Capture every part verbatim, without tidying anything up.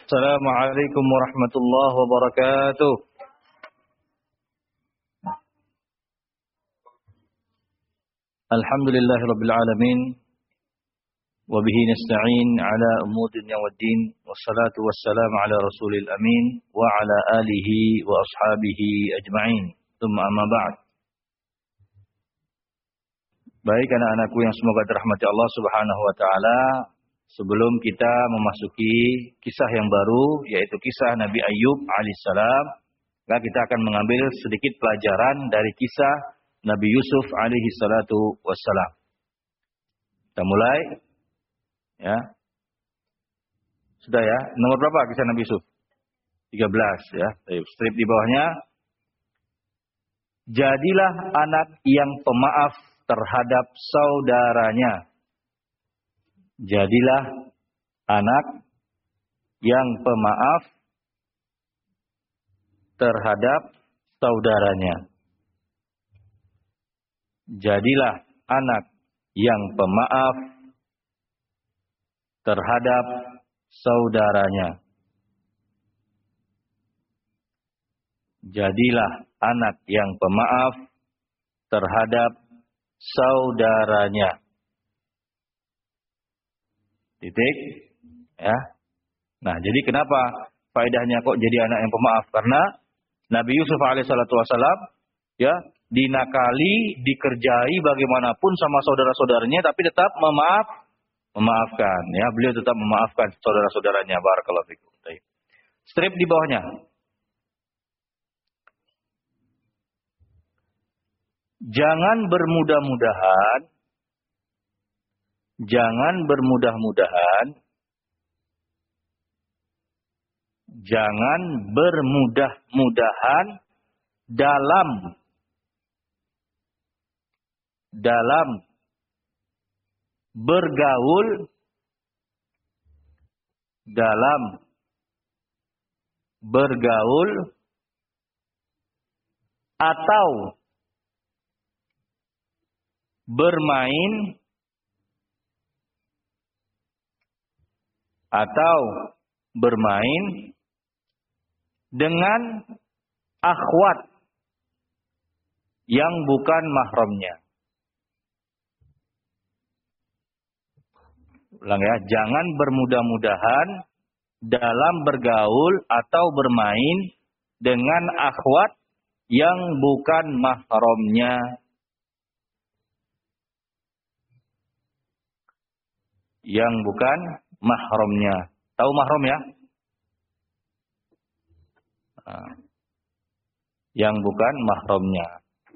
Assalamualaikum warahmatullahi wabarakatuh. Alhamdulillahirabbil alamin wa bihi nasta'in ala umuri dunya waddin wassalatu wassalamu ala rasulil amin wa ala alihi wa ashabihi ajma'in. Tsumma amma ba'd. Baik anak-anakku yang semoga dirahmati Allah Subhanahu wa taala, sebelum kita memasuki kisah yang baru, yaitu kisah Nabi Ayyub alaihissalam, maka kita akan mengambil sedikit pelajaran dari kisah Nabi Yusuf alaihi salatu wassalam. Kita mulai. Ya. Sudah ya. Nomor berapa kisah Nabi Yusuf? tiga belas ya. Strip di bawahnya. Jadilah anak yang pemaaf terhadap saudaranya. Jadilah anak yang pemaaf terhadap saudaranya. Jadilah anak yang pemaaf terhadap saudaranya. Jadilah anak yang pemaaf terhadap saudaranya. Titik. Ya. Nah, jadi kenapa faedahnya kok jadi anak yang pemaaf? Karena Nabi Yusuf alaihissalatu wassalam ya dinakali, dikerjai bagaimanapun sama saudara-saudaranya, tapi tetap memaaf, memaafkan. Ya, beliau tetap memaafkan saudara-saudaranya. Barakallahu fikum. Strip di bawahnya. Jangan bermudah-mudahan, jangan bermudah-mudahan, jangan bermudah-mudahan dalam dalam bergaul, dalam bergaul atau bermain atau bermain dengan akhwat yang bukan mahramnya. Ulang ya, jangan bermudah-mudahan dalam bergaul atau bermain dengan akhwat yang bukan mahramnya. Yang bukan mahramnya. Tahu mahram ya? Nah, yang bukan mahramnya.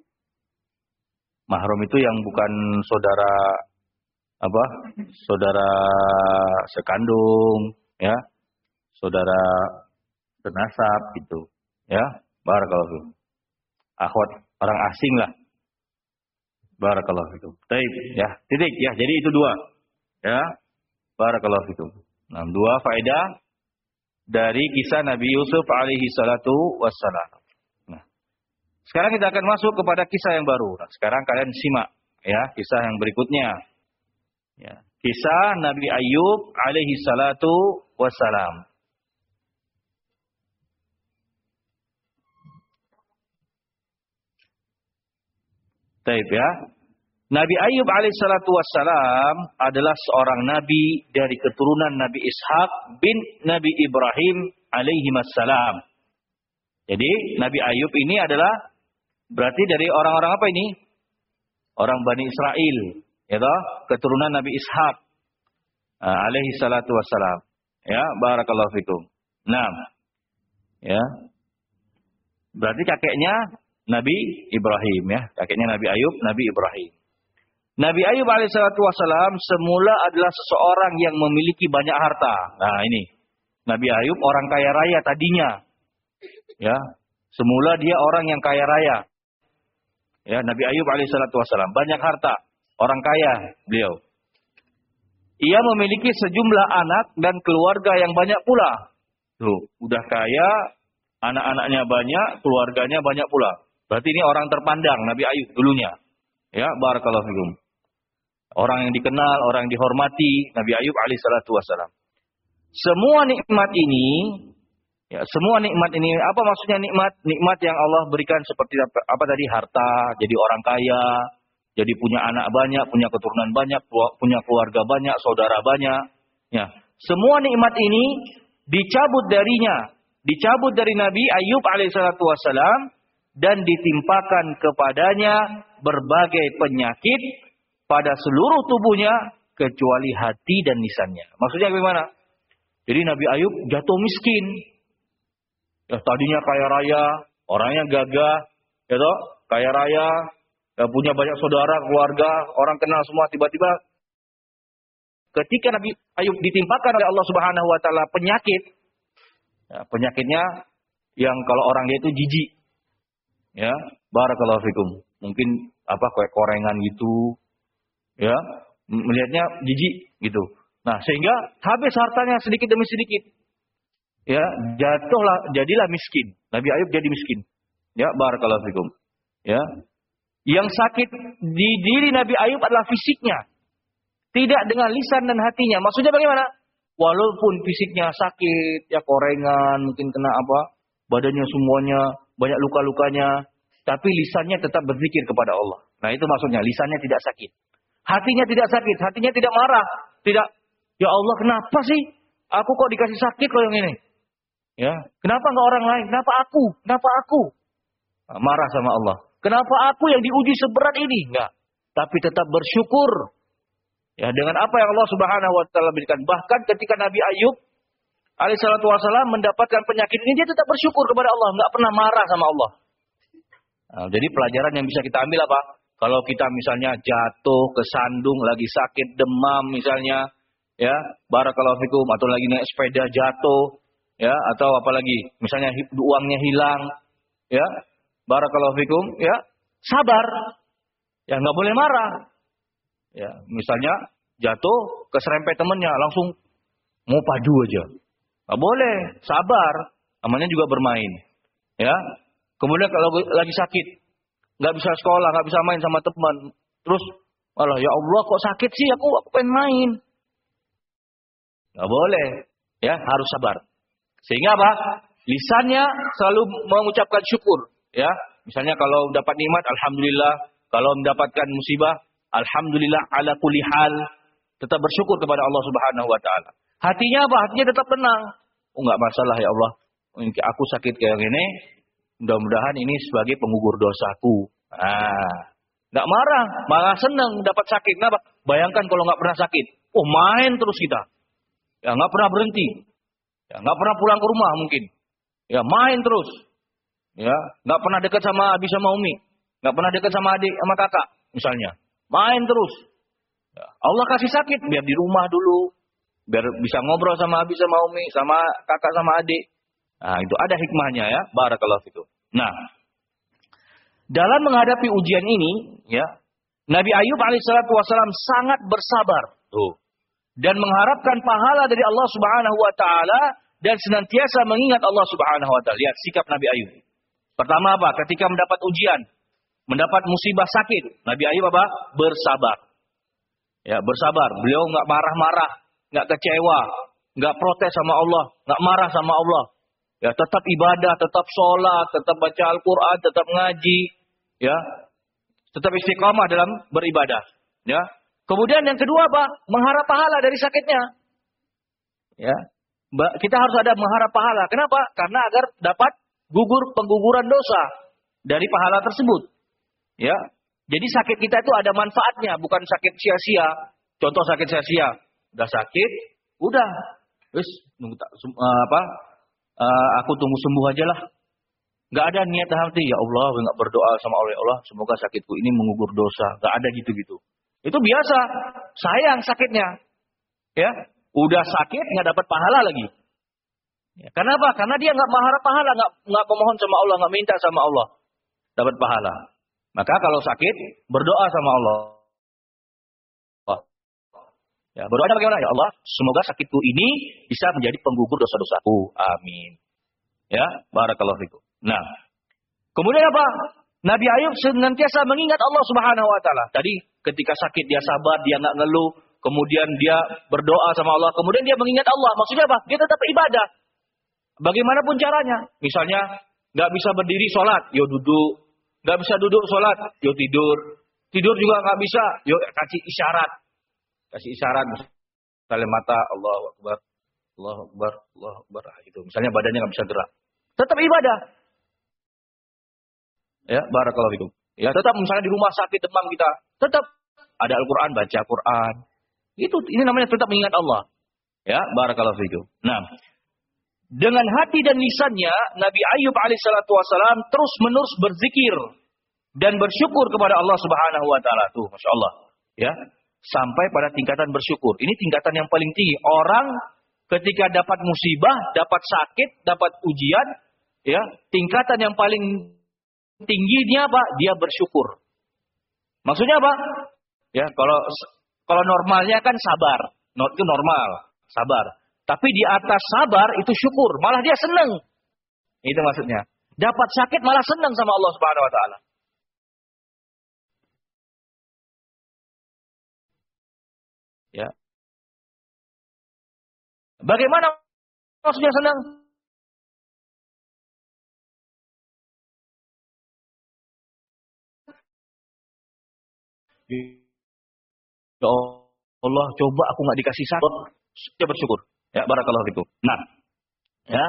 Mahram itu yang bukan saudara apa? Saudara sekandung, ya. Saudara senasab gitu, ya. Barakallahu. Akhwat orang asing lah. Barakallahu fikum. Baik, ya. Titik ya. Jadi itu dua. Ya. Barakallahu fikum. Nah, dua faedah dari kisah Nabi Yusuf alaihi salatu wassalam. Nah, sekarang kita akan masuk kepada kisah yang baru. Nah, sekarang kalian simak ya kisah yang berikutnya. Ya, kisah Nabi Ayyub alaihi salatu wassalam. Baik ya. Nabi Ayyub alaihissalatu wassalam adalah seorang nabi dari keturunan Nabi Ishaq bin Nabi Ibrahim alaihimassalam. Jadi Nabi Ayyub ini adalah berarti dari orang-orang apa ini? Orang Bani Israel, ya toh? Keturunan Nabi Ishaq alaihissalatu wassalam. Ya, barakallahu fikum. Nah, ya. Berarti kakeknya Nabi Ibrahim ya, kakeknya Nabi Ayyub, Nabi Ibrahim. Nabi Ayyub alaihissalatu wassalam semula adalah seseorang yang memiliki banyak harta. Nah ini, Nabi Ayyub orang kaya raya tadinya. Ya, semula dia orang yang kaya raya. Ya, Nabi Ayyub alaihissalatu wassalam banyak harta, orang kaya beliau. Ia memiliki sejumlah anak dan keluarga yang banyak pula. Tuh, udah kaya, anak-anaknya banyak, keluarganya banyak pula. Berarti ini orang terpandang Nabi Ayyub dulunya. Ya, barakallahu fikum. Orang yang dikenal, orang yang dihormati, Nabi Ayyub alaihissalatu wassalam. semua nikmat ini, ya, semua nikmat ini, apa maksudnya nikmat? Nikmat yang Allah berikan seperti apa, apa tadi, harta, jadi orang kaya, jadi punya anak banyak, punya keturunan banyak, punya keluarga banyak, saudara banyak. Ya, semua nikmat ini dicabut darinya, dicabut dari Nabi Ayub alaihissalatu wassalam dan ditimpakan kepadanya berbagai penyakit pada seluruh tubuhnya kecuali hati dan lisannya. Maksudnya bagaimana? Jadi Nabi Ayub jatuh miskin. Ya, tadinya kaya raya, orangnya gagah, ya toh, kaya raya, ya, punya banyak saudara, keluarga, orang kenal semua, tiba-tiba ketika Nabi Ayub ditimpakan oleh Allah Subhanahu wa taala penyakit, ya, penyakitnya yang kalau orang dia itu jijik. Ya, barakallahu fikum. Mungkin apa kayak korengan gitu. Ya, melihatnya jijik gitu. Nah, sehingga habis hartanya sedikit demi sedikit. Ya, jatuhlah, jadilah miskin. Nabi Ayub jadi miskin. Ya, barakallahu fikum. Ya. Yang sakit di diri Nabi Ayub adalah fisiknya. Tidak dengan lisan dan hatinya. Maksudnya bagaimana? Walaupun fisiknya sakit, ya korengan, mungkin kena apa, badannya semuanya banyak luka-lukanya, tapi lisannya tetap berzikir kepada Allah. Nah, itu maksudnya, lisannya tidak sakit. Hatinya tidak sakit, hatinya tidak marah. Tidak, ya Allah kenapa sih? Aku kok dikasih sakit kok yang ini? Ya, kenapa enggak orang lain? Kenapa aku? Kenapa aku? Nah, marah sama Allah. Kenapa aku yang diuji seberat ini? Enggak. Tapi tetap bersyukur. Ya, dengan apa yang Allah Subhanahu wa taala berikan. Bahkan ketika Nabi Ayub alaihissalatu wassalam mendapatkan penyakit ini, dia tetap bersyukur kepada Allah, enggak pernah marah sama Allah. Nah, jadi pelajaran yang bisa kita ambil apa? Kalau kita misalnya jatuh, kesandung, lagi sakit, demam misalnya, ya, barakallahu fikum, atau lagi naik sepeda jatuh, ya, atau apalagi misalnya uangnya hilang, ya, barakallahu fikum, ya, sabar, ya, nggak boleh marah, ya, misalnya jatuh keserempet temennya, langsung mau padu aja, nggak boleh, sabar, namanya juga bermain, ya, kemudian kalau lagi sakit, nggak bisa sekolah, nggak bisa main sama teman, terus, alah ya Allah kok sakit sih, aku aku pengen main, nggak boleh, ya, harus sabar. Sehingga apa? Lisannya selalu mengucapkan syukur, ya. Misalnya kalau dapat nikmat, alhamdulillah. Kalau mendapatkan musibah, alhamdulillah ala kulli hal. Tetap bersyukur kepada Allah Subhanahu wa taala. Hatinya apa? Hatinya tetap tenang. Oh, enggak masalah ya Allah. Aku sakit kayak gini, mudah-mudahan ini sebagai penggugur dosaku. Ah, enggak marah, malah senang dapat sakit. Kenapa? Bayangkan kalau enggak pernah sakit. Oh, main terus kita. Ya, enggak pernah berhenti. Ya, nggak pernah pulang ke rumah mungkin. Ya, main terus. Ya, nggak pernah dekat sama abi sama umi. Nggak pernah dekat sama adik sama kakak misalnya. Main terus. Ya, Allah kasih sakit biar di rumah dulu. Biar bisa ngobrol sama abi sama umi, sama kakak sama adik. Nah, itu ada hikmahnya ya. Barakallahu fikum. Nah, dalam menghadapi ujian ini, ya, Nabi Ayub alaihissalatu wassalam sangat bersabar. Tuh. Dan mengharapkan pahala dari Allah Subhanahu wa taala dan senantiasa mengingat Allah Subhanahu wa taala. Lihat sikap Nabi Ayub. Pertama apa? Ketika mendapat ujian, mendapat musibah sakit, Nabi Ayub apa? Bersabar. Ya, bersabar. Beliau enggak marah-marah, enggak kecewa, enggak protes sama Allah, enggak marah sama Allah. Ya, tetap ibadah, tetap sholat, tetap baca Al-Qur'an, tetap ngaji, ya. Tetap istiqamah dalam beribadah, ya. Kemudian yang kedua apa? Mengharap pahala dari sakitnya. Ya, kita harus ada mengharap pahala. Kenapa? Karena agar dapat gugur pengguguran dosa dari pahala tersebut. Ya, jadi sakit kita itu ada manfaatnya, bukan sakit sia-sia. Contoh sakit sia-sia, udah sakit, udah, terus nunggu uh, apa? Uh, aku tunggu sembuh aja lah. Gak ada niat hati, ya Allah, nggak berdoa sama Allah, ya Allah, semoga sakitku ini mengugur dosa. Gak ada gitu-gitu. Itu biasa, sayang sakitnya, ya, udah sakit nggak dapat pahala lagi. Ya, kenapa? Karena dia nggak mengharap pahala, nggak nggak memohon sama Allah, nggak minta sama Allah dapat pahala. Maka kalau sakit berdoa sama Allah. Ya, berdoa bagaimana? Ya Allah, semoga sakitku ini bisa menjadi penggugur dosa-dosaku. Amin. Ya, barakallahu fikum. Nah, kemudian apa? Nabi Ayub senantiasa mengingat Allah Subhanahu wa taala. Tadi ketika sakit dia sabar, dia enggak ngeluh, kemudian dia berdoa sama Allah, kemudian dia mengingat Allah. Maksudnya apa? Dia tetap ibadah. Bagaimanapun caranya. Misalnya, nggak bisa berdiri sholat, yo duduk. Nggak bisa duduk sholat, yo tidur. Tidur juga nggak bisa, yo kasih isyarat. Kasih isyarat. Misalnya mata, Allahu Akbar, Allahu Akbar, Allahu Akbar. Gitu. Misalnya badannya nggak bisa gerak. Tetap ibadah. Ya, barakallahu fikum. Ya, tetap misalnya di rumah sakit demam kita, tetap ada Al-Quran, baca Quran. Itu, ini namanya tetap mengingat Allah. Ya, barakallahu fikum. Nah, dengan hati dan lisannya, Nabi Ayub alaihissalatu wassalam terus menerus berzikir dan bersyukur kepada Allah Subhanahu wa taala. Tuh, Masya Allah. Ya, sampai pada tingkatan bersyukur. Ini tingkatan yang paling tinggi. Orang ketika dapat musibah, dapat sakit, dapat ujian, ya, tingkatan yang paling tingginya apa? Dia bersyukur. Maksudnya apa? Ya, kalau kalau normalnya kan sabar. Itu normal, sabar. Tapi di atas sabar itu syukur, malah dia senang. Itu maksudnya. Dapat sakit malah senang sama Allah Subhanahu wa taala. Ya. Bagaimana maksudnya senang? Ya Allah, coba aku nggak dikasih sakit, saya bersyukur. Ya, barakallahu fikum. Nah, ya,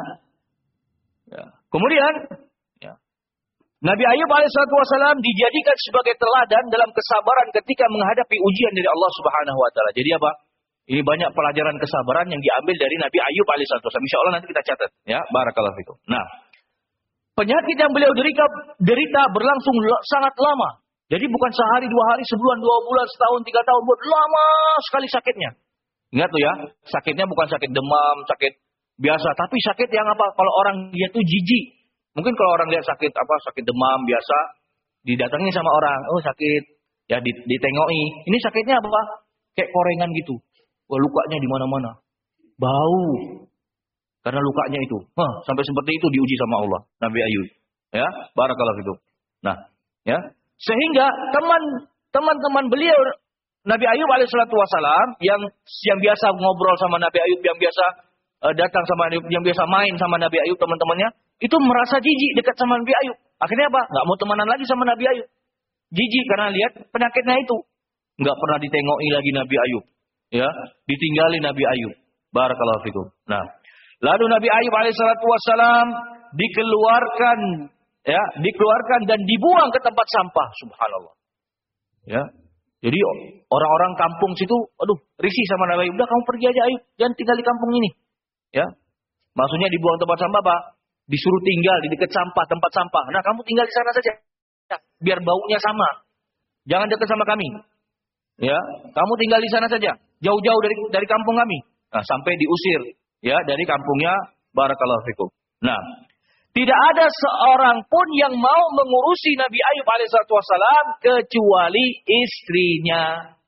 ya. Kemudian, ya. Nabi Ayub alaihissalatu wassalam dijadikan sebagai teladan dalam kesabaran ketika menghadapi ujian dari Allah Subhanahu wa taala. Jadi apa? Ini banyak pelajaran kesabaran yang diambil dari Nabi Ayub alaihissalatu wassalam. Insyaallah nanti kita catat, ya, barakallahu fikum. Nah, penyakit yang beliau derita, derita berlangsung sangat lama. Jadi bukan sehari, dua hari, sebulan, dua bulan, setahun, tiga tahun. Buat lama sekali sakitnya. Ingat tuh ya, sakitnya bukan sakit demam, sakit biasa. Tapi sakit yang apa? Kalau orang dia tuh jijik. Mungkin kalau orang lihat sakit apa, sakit demam biasa, didatangi sama orang. Oh sakit, ya ditengoki. Ini sakitnya apa? Kayak korengan gitu. Wah lukanya di mana-mana. Bau. Karena lukanya itu. Hah, sampai seperti itu diuji sama Allah. Nabi Ayub. Ya, barakallahu fikum. Nah, ya. Sehingga teman teman-teman beliau Nabi Ayub alaihissalatu wassalam yang yang biasa ngobrol sama Nabi Ayub, yang biasa uh, datang sama Nabi, yang biasa main sama Nabi Ayub teman-temannya, itu merasa jijik dekat sama Nabi Ayub. Akhirnya apa? Nggak mau temenan lagi sama Nabi Ayub. Jijik karena lihat penyakitnya itu. Nggak pernah ditengoki lagi Nabi Ayub. Ya, ditinggali Nabi Ayub. Barakallahu fikum. Nah, lalu Nabi Ayub alaihissalatu wassalam dikeluarkan, ya, dikeluarkan dan dibuang ke tempat sampah. Subhanallah. Ya. Jadi orang-orang kampung situ, aduh, risih sama Nabi Ayub. Udah kamu pergi aja Ayub, jangan tinggal di kampung ini. Ya. Maksudnya dibuang tempat sampah apa? Disuruh tinggal di dekat sampah, tempat sampah. Nah, kamu tinggal di sana saja. Ya, biar baunya sama. Jangan dekat sama kami. Ya, kamu tinggal di sana saja, jauh-jauh dari dari kampung kami. Nah, sampai diusir ya dari kampungnya. Barakallahu fikum. Nah, tidak ada seorang pun yang mau mengurusi Nabi Ayub alaihissalatu wassalam kecuali istrinya.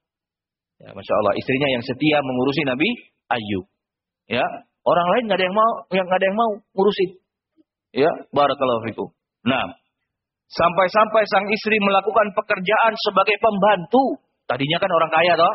Ya, Masya Allah, istrinya yang setia mengurusi Nabi Ayub. Ya, orang lain nggak ada yang mau, yang nggak ada yang mau ngurusin. Ya, barakallahu fikum. Nah, sampai-sampai sang istri melakukan pekerjaan sebagai pembantu. Tadinya kan orang kaya toh.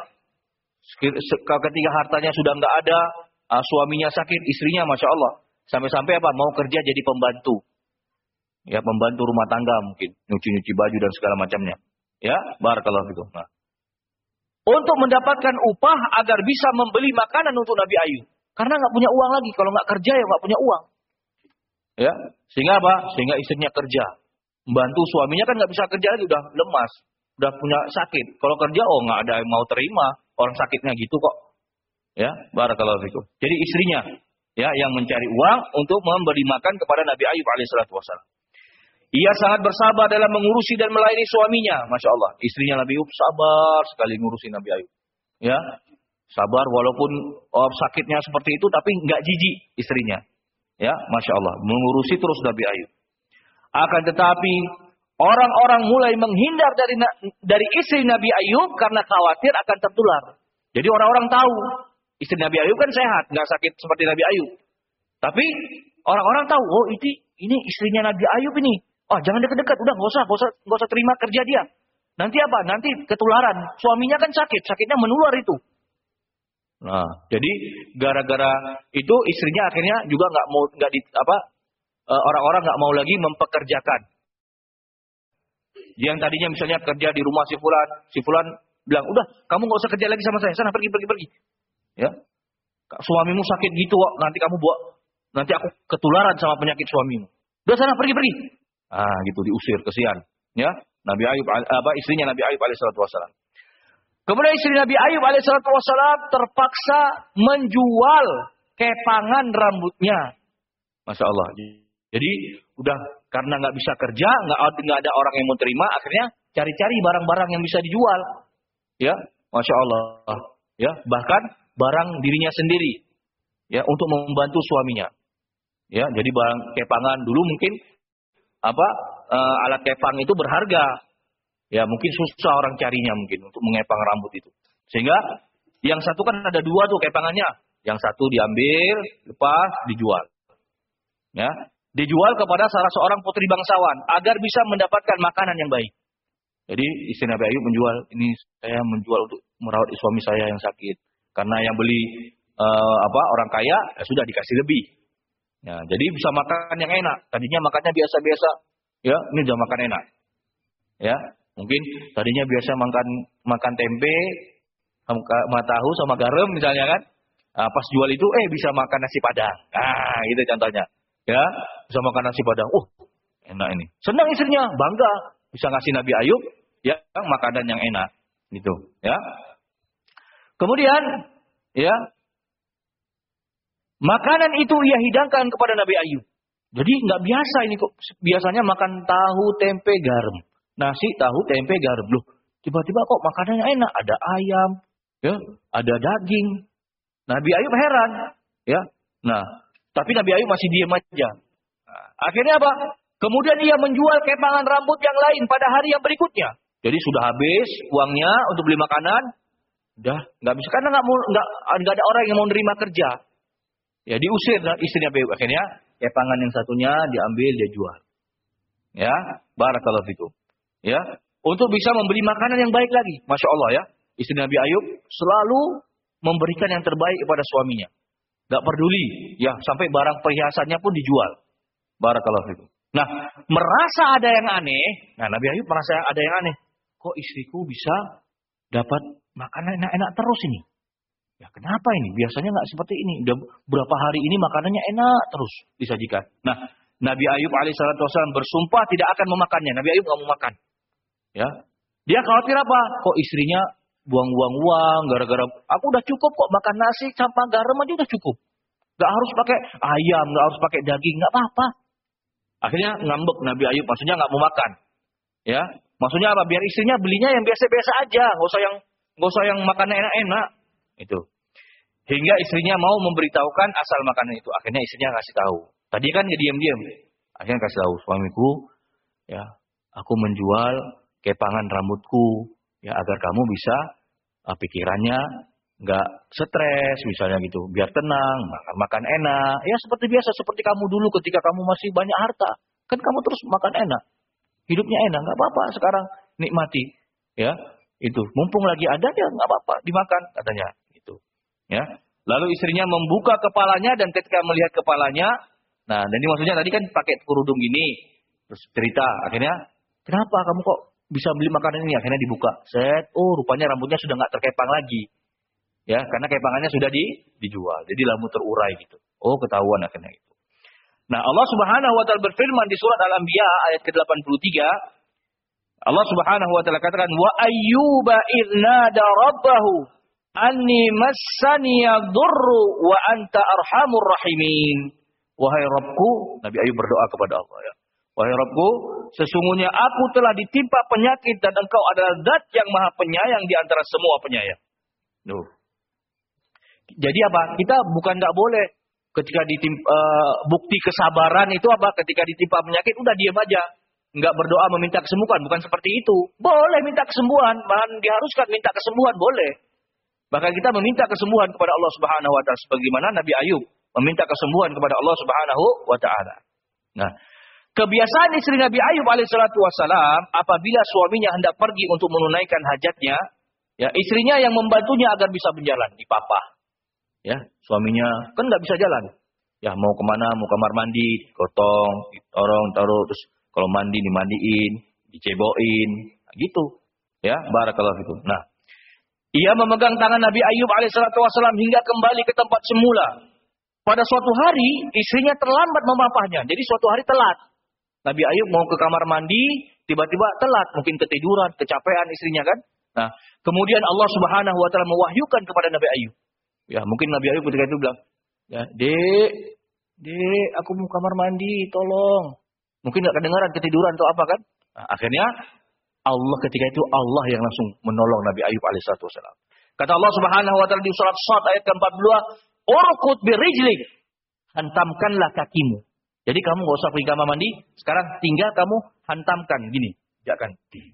Ketika hartanya sudah nggak ada, suaminya sakit, istrinya Masya Allah. Sampai-sampai apa? Mau kerja jadi pembantu. Ya, pembantu rumah tangga mungkin. Nyuci-nyuci baju dan segala macamnya. Ya, barakallahu fikum. Nah. Untuk mendapatkan upah agar bisa membeli makanan untuk Nabi Ayub. Karena nggak punya uang lagi. Kalau nggak kerja ya nggak punya uang. Ya, sehingga apa? Sehingga istrinya kerja. Membantu suaminya kan nggak bisa kerja lagi, udah lemas. Udah punya sakit. Kalau kerja, oh nggak ada yang mau terima. Orang sakitnya gitu kok. Ya, barakallahu fikum. Jadi istrinya ya yang mencari uang untuk memberi makan kepada Nabi Ayub alaihissalatu wassalam. Ia sangat bersabar dalam mengurusi dan melayani suaminya. Masya Allah. Istrinya Nabi Ayub sabar sekali ngurusi Nabi Ayub. Ya, sabar walaupun oh, sakitnya seperti itu, tapi nggak jijik istrinya. Ya, Masya Allah. Mengurusi terus Nabi Ayub. Akan tetapi orang-orang mulai menghindar dari dari istri Nabi Ayub karena khawatir akan tertular. Jadi orang-orang tahu istri Nabi Ayub kan sehat, nggak sakit seperti Nabi Ayub. Tapi orang-orang tahu, oh ini ini istrinya Nabi Ayub ini. Oh jangan dekat-dekat, udah nggak usah, nggak usah, nggak usah terima kerja dia. Nanti apa? Nanti ketularan. Suaminya kan sakit, sakitnya menular itu. Nah, jadi gara-gara itu istrinya akhirnya juga nggak mau nggak di apa eh, orang-orang nggak mau lagi mempekerjakan. Yang tadinya misalnya kerja di rumah si fulan, si fulan bilang, "Udah, kamu nggak usah kerja lagi sama saya. Sana pergi pergi pergi." Ya. Suamimu sakit gitu kok, nanti kamu bawa nanti aku ketularan sama penyakit suamimu. Udah sana pergi pergi. Ah, gitu diusir, kesian. Ya. Nabi Ayub apa istrinya Nabi Ayub alaihissalatu wassalam. Kemudian istri Nabi Ayub alaihissalatu wassalam terpaksa menjual kepangan rambutnya. Masya Allah. Jadi udah karena nggak bisa kerja, nggak nggak ada orang yang mau terima, akhirnya cari-cari barang-barang yang bisa dijual. Ya, Masya Allah. Ya, bahkan barang dirinya sendiri. Ya, untuk membantu suaminya. Ya, jadi barang kepangan dulu mungkin apa uh, alat kepang itu berharga. Ya, mungkin susah orang carinya mungkin untuk mengepang rambut itu. Sehingga yang satu kan ada dua tuh kepangannya. Yang satu diambil, lepas, dijual. Ya, dijual kepada salah seorang putri bangsawan agar bisa mendapatkan makanan yang baik. Jadi istri Nabi Ayub menjual, ini saya menjual untuk merawat suami saya yang sakit. Karena yang beli uh, apa orang kaya ya sudah dikasih lebih. Ya, jadi bisa makan yang enak. Tadinya makannya biasa-biasa. Ya, ini udah makan enak. Ya, mungkin tadinya biasa makan makan tempe sama tahu sama garam misalnya kan. Nah, pas jual itu eh bisa makan nasi padang. Nah, itu contohnya. Ya, bisa makan nasi padang. Uh, enak ini. Senang istrinya, bangga bisa ngasih Nabi Ayub ya makanan yang enak gitu, ya. Kemudian, ya, makanan itu ia hidangkan kepada Nabi Ayub. Jadi nggak biasa ini kok. Biasanya makan tahu, tempe, garam. Nasi, tahu, tempe, garam. Loh, tiba-tiba kok makanannya enak. Ada ayam, ya, ada daging. Nabi Ayub heran, ya. Nah, tapi Nabi Ayub masih diam aja. Nah, akhirnya apa? Kemudian ia menjual kepangan rambut yang lain pada hari yang berikutnya. Jadi sudah habis uangnya untuk beli makanan. Udah nggak bisa karena nggak mau nggak nggak ada orang yang mau nerima kerja. Ya diusir istri Nabi Ayub. Akhirnya kepangan yang satunya diambil dia jual. Ya, barakallahu fikum. Ya, untuk bisa membeli makanan yang baik lagi. Masya Allah ya. Istri Nabi Ayub selalu memberikan yang terbaik kepada suaminya. Gak peduli, ya sampai barang perhiasannya pun dijual. Barakallahu fikum. Nah, merasa ada yang aneh. Nah, Nabi Ayub merasa ada yang aneh. Kok istriku bisa dapat makanan enak-enak terus ini? Ya kenapa ini? Biasanya nggak seperti ini. Udah berapa hari ini makanannya enak terus disajikan. Nah, Nabi Ayub alaihissalatu wassalam bersumpah tidak akan memakannya. Nabi Ayub nggak mau makan. Ya, dia khawatir apa? Kok istrinya buang-buang uang gara-gara aku udah cukup kok makan nasi sama garam aja udah cukup. Gak harus pakai ayam, gak harus pakai daging, gak apa-apa. Akhirnya ngambek Nabi Ayub, maksudnya gak mau makan. Ya, maksudnya apa? Biar istrinya belinya yang biasa-biasa aja, gak usah yang gak usah yang makannya enak-enak. Itu. Hingga istrinya mau memberitahukan asal makanan itu. Akhirnya istrinya kasih tahu. Tadi kan dia diam-diam. Akhirnya kasih tahu, suamiku, ya, aku menjual kepangan rambutku, ya agar kamu bisa uh, pikirannya nggak stres misalnya gitu, biar tenang, makan makan enak, ya seperti biasa seperti kamu dulu ketika kamu masih banyak harta, kan kamu terus makan enak, hidupnya enak, nggak apa-apa sekarang nikmati, ya itu mumpung lagi ada ya nggak apa-apa dimakan katanya, gitu, ya. Lalu istrinya membuka kepalanya dan ketika melihat kepalanya, nah dan ini maksudnya tadi kan pakai kerudung gini, terus cerita akhirnya kenapa kamu kok bisa beli makanan ini? Akhirnya dibuka. Set, oh rupanya rambutnya sudah nggak terkepang lagi. Ya, karena kepangannya sudah di, dijual. Jadi rambut terurai gitu. Oh, ketahuan akhirnya itu. Nah, Allah Subhanahu wa taala berfirman di surat Al-Anbiya ayat ke delapan puluh tiga. Allah Subhanahu wa taala katakan, "Wa ayyuba idnada rabbahu anni massaniya dhurru wa anta arhamur rahimin." Wahai Rabbku, Nabi Ayub berdoa kepada Allah ya. Wahai Rabbku, sesungguhnya aku telah ditimpa penyakit dan engkau adalah zat yang maha penyayang di antara semua penyayang. Duh. Jadi apa? Kita bukan nggak boleh ketika ditimpa, uh, bukti kesabaran itu apa? Ketika ditimpa penyakit, udah diam aja. Nggak berdoa meminta kesembuhan. Bukan seperti itu. Boleh minta kesembuhan. Bahkan diharuskan minta kesembuhan. Boleh. Bahkan kita meminta kesembuhan kepada Allah Subhanahu wa taala. Sebagaimana Nabi Ayub meminta kesembuhan kepada Allah Subhanahu wa taala. Nah, kebiasaan istri Nabi Ayub alaihissalatu wassalam, apabila suaminya hendak pergi untuk menunaikan hajatnya, ya istrinya yang membantunya agar bisa berjalan, dipapah. Ya, suaminya kan nggak bisa jalan. Ya, mau kemana, mau kamar mandi, gotong, ditorong, taruh, terus kalau mandi dimandiin, diceboin, gitu. Ya, barakallahu fikum. Nah, ia memegang tangan Nabi Ayub alaihissalatu wassalam hingga kembali ke tempat semula. Pada suatu hari, istrinya terlambat memapahnya. Jadi suatu hari telat. Nabi Ayub mau ke kamar mandi, tiba-tiba telat. Mungkin ketiduran, kecapean istrinya kan. Nah, kemudian Allah subhanahu wa ta'ala mewahyukan kepada Nabi Ayub. Ya, mungkin Nabi Ayub ketika itu bilang, ya, dek, dek, aku mau kamar mandi, tolong. Mungkin gak kedengaran, ketiduran atau apa kan. Nah, akhirnya, Allah ketika itu, Allah yang langsung menolong Nabi Ayub alaihissalatu wassalam. Kata Allah subhanahu wa ta'ala di surat Shad ayat ke empat puluh dua, Urqud birijlik, hantamkanlah kakimu. Jadi kamu gak usah pergi kamar mandi, sekarang tinggal kamu hantamkan, gini, jangan.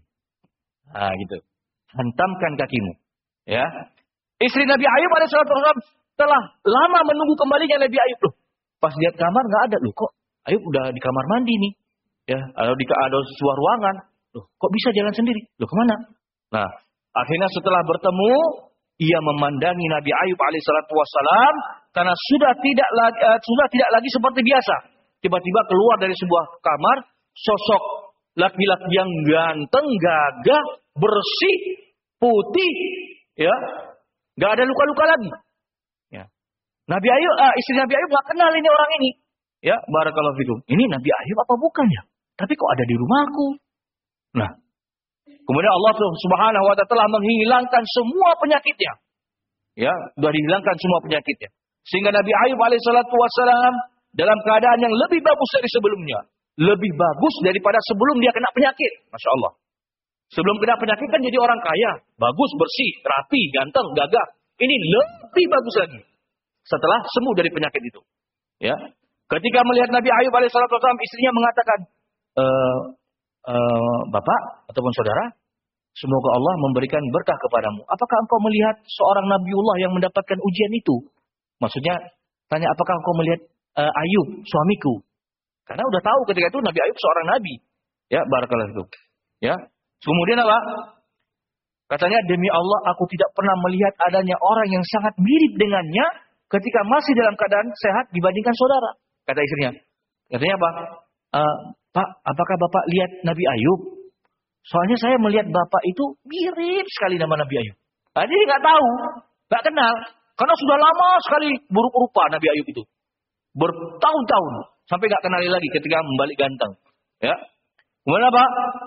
Nah, gitu. Hantamkan kakimu. Ya. Istri Nabi Ayub alaihissalatu wassalam telah lama menunggu kembalinya Nabi Ayub. Loh, pas lihat kamar nggak ada. Loh, kok Ayub udah di kamar mandi nih? Ya, ada di ada sebuah ruangan. Loh, kok bisa jalan sendiri? Loh, kemana? Nah, akhirnya setelah bertemu, ia memandangi Nabi Ayub alaihissalatu wassalam karena sudah tidak lagi uh, sudah tidak lagi seperti biasa. Tiba-tiba keluar dari sebuah kamar sosok laki-laki yang ganteng, gagah, bersih, putih, ya. Gak ada luka-luka lagi. Ya. Nabi Ayub, uh, istri Nabi Ayub gak kenal ini orang ini. Ya, barakallahu fikum. Ini Nabi Ayub apa bukan ya? Tapi kok ada di rumahku? Nah, kemudian Allah subhanahu wa ta'ala telah menghilangkan semua penyakitnya. Ya, sudah dihilangkan semua penyakitnya. Sehingga Nabi Ayub alaihissalatu wassalam dalam keadaan yang lebih bagus dari sebelumnya. Lebih bagus daripada sebelum dia kena penyakit. Masya Allah. Sebelum kena penyakit kan jadi orang kaya. Bagus, bersih, rapi, ganteng, gagah. Ini lebih bagus lagi. Setelah sembuh dari penyakit itu. Ya. Ketika melihat Nabi Ayub alaihissalatu wassalam, istrinya mengatakan, e, e, Bapak ataupun saudara, semoga Allah memberikan berkah kepadamu. Apakah engkau melihat seorang Nabiullah yang mendapatkan ujian itu? Maksudnya, tanya apakah engkau melihat e, Ayub, suamiku? Karena udah tahu ketika itu Nabi Ayub seorang Nabi. Ya, barakallahu fikum. Ya. Kemudian apa? Katanya, demi Allah aku tidak pernah melihat adanya orang yang sangat mirip dengannya ketika masih dalam keadaan sehat dibandingkan saudara. Kata istrinya. Katanya apa? E, Pak, apakah Bapak lihat Nabi Ayub? Soalnya saya melihat Bapak itu mirip sekali nama Nabi Ayub. Nah, dia nggak tahu, nggak kenal. Karena sudah lama sekali buruk rupa Nabi Ayub itu. Bertahun-tahun. Sampai nggak kenali lagi ketika membalik ganteng. Ya. Kemudian apa?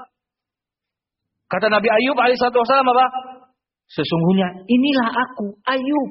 Kata Nabi Ayub alaihissalatu wassalam apa? Sesungguhnya inilah aku, Ayub.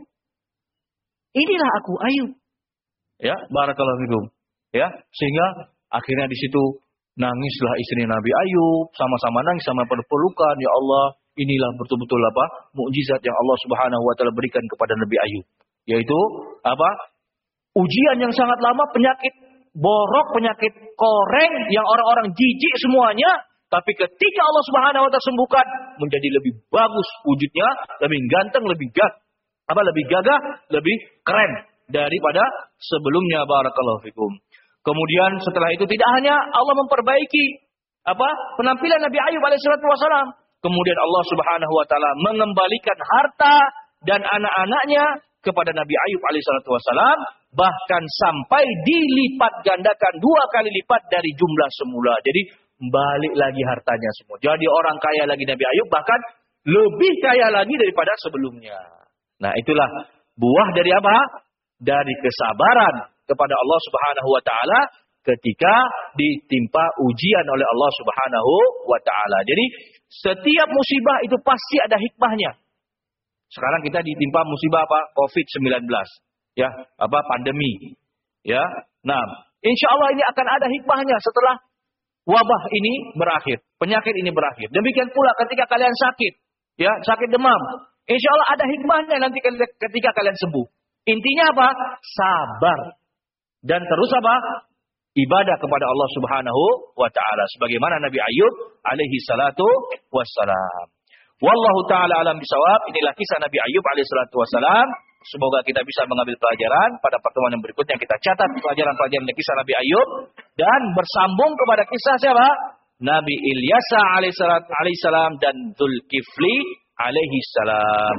Inilah aku, Ayub. Ya, barakallahu fikum. Ya, sehingga akhirnya di situ nangislah istri Nabi Ayub, sama-sama nangis, sama berpelukan. Ya Allah, inilah betul-betul apa? Mukjizat yang Allah Subhanahu wa taala berikan kepada Nabi Ayub. Yaitu apa? Ujian yang sangat lama, penyakit borok, penyakit koreng yang orang-orang jijik semuanya. Tapi ketika Allah Subhanahu wa taala sembuhkan, menjadi lebih bagus wujudnya, lebih ganteng, lebih gag, apa lebih gagah, lebih keren daripada sebelumnya. Barakallahu fikum. Kemudian setelah itu tidak hanya Allah memperbaiki apa penampilan Nabi Ayub alaihissalatu wassalam, kemudian Allah Subhanahu wa taala mengembalikan harta dan anak-anaknya kepada Nabi Ayub alaihissalatu wassalam, bahkan sampai dilipat gandakan dua kali lipat dari jumlah semula. Jadi balik lagi hartanya semua. Jadi orang kaya lagi Nabi Ayub, bahkan lebih kaya lagi daripada sebelumnya. Nah, itulah buah dari apa? Dari kesabaran kepada Allah Subhanahu wa taala ketika ditimpa ujian oleh Allah Subhanahu wa taala. Jadi setiap musibah itu pasti ada hikmahnya. Sekarang kita ditimpa musibah apa? covid sembilan belas. Ya, apa pandemi. Ya. Nah, insyaallah ini akan ada hikmahnya setelah wabah ini berakhir, penyakit ini berakhir. Demikian pula ketika kalian sakit, ya, sakit demam. Insya Allah ada hikmahnya nanti ketika kalian sembuh. Intinya apa? Sabar. Dan terus apa? Ibadah kepada Allah Subhanahu wa taala sebagaimana Nabi Ayub alaihi salatu wassalam. Wallahu taala alam bisawab. Inilah kisah Nabi Ayub alaihi salatu wassalam. Semoga kita bisa mengambil pelajaran pada pertemuan yang berikutnya. Kita catat pelajaran-pelajaran dari kisah Nabi Ayub dan bersambung kepada kisah siapa? Nabi Ilyasa alaihissalam dan Dzulkifli alaihissalam.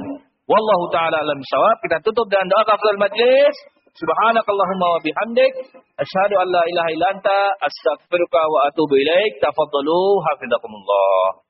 Wallahu taala alam bisawab. Kita tutup dengan doa kafaratul majlis. Subhanakallahumma wa bihamdik asyhadu an la ilaha illa anta astaghfiruka wa atubu ilaik. Tafadhalu hafizakumullah.